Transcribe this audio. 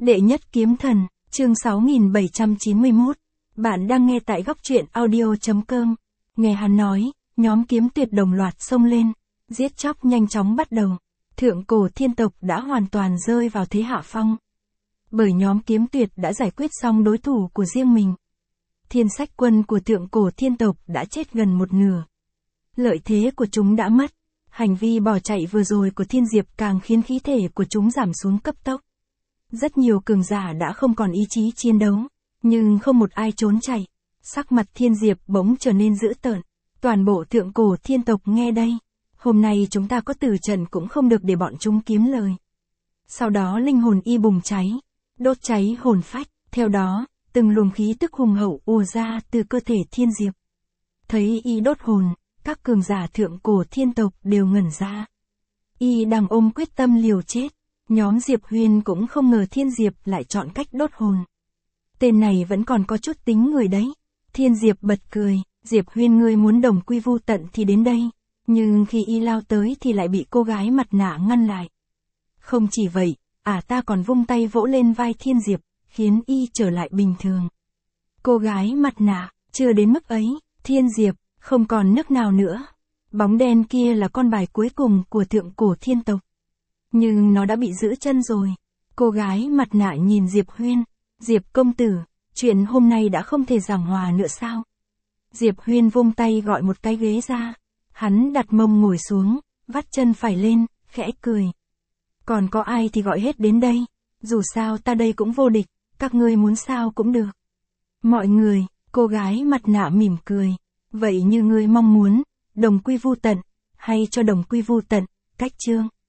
Đệ nhất kiếm thần, chương 6791. Bạn đang nghe tại góc truyện audio.com. Nghe hắn nói, nhóm kiếm tuyệt đồng loạt xông lên, giết chóc nhanh chóng bắt đầu. Thượng cổ thiên tộc đã hoàn toàn rơi vào thế hạ phong. Bởi nhóm kiếm tuyệt đã giải quyết xong đối thủ của riêng mình. Thiên sách quân của thượng cổ thiên tộc đã chết gần một nửa. Lợi thế của chúng đã mất. Hành vi bỏ chạy vừa rồi của Thiên Diệp càng khiến khí thể của chúng giảm xuống cấp tốc. Rất nhiều cường giả đã không còn ý chí chiến đấu, nhưng không một ai trốn chạy. Sắc mặt Thiên Diệp bỗng trở nên dữ tợn. Toàn bộ thượng cổ thiên tộc nghe đây. Hôm nay chúng ta có tử trận cũng không được để bọn chúng kiếm lời. Sau đó linh hồn y bùng cháy, đốt cháy hồn phách. Theo đó, từng luồng khí tức hùng hậu ùa ra từ cơ thể Thiên Diệp. Thấy y đốt hồn, các cường giả thượng cổ thiên tộc đều ngẩn ra. Y đang ôm quyết tâm liều chết. Nhóm Diệp Huyên cũng không ngờ Thiên Diệp lại chọn cách đốt hồn. Tên này vẫn còn có chút tính người đấy. Thiên Diệp bật cười, Diệp Huyên ngươi muốn đồng quy vu tận thì đến đây. Nhưng khi y lao tới thì lại bị cô gái mặt nạ ngăn lại. Không chỉ vậy, ta còn vung tay vỗ lên vai Thiên Diệp, khiến y trở lại bình thường. Cô gái mặt nạ, chưa đến mức ấy, Thiên Diệp, không còn nước nào nữa. Bóng đen kia là con bài cuối cùng của thượng cổ thiên tộc. Nhưng nó đã bị giữ chân rồi. Cô gái mặt nạ nhìn Diệp Huyên. Diệp công tử, chuyện hôm nay đã không thể giảng hòa nữa sao? Diệp Huyên vung tay gọi một cái ghế ra. Hắn đặt mông ngồi xuống, vắt chân phải lên, khẽ cười. Còn có ai thì gọi hết đến đây. Dù sao ta đây cũng vô địch, các ngươi muốn sao cũng được. Mọi người, cô gái mặt nạ mỉm cười. Vậy như ngươi mong muốn, đồng quy vu tận, hay cho đồng quy vu tận, cách chương.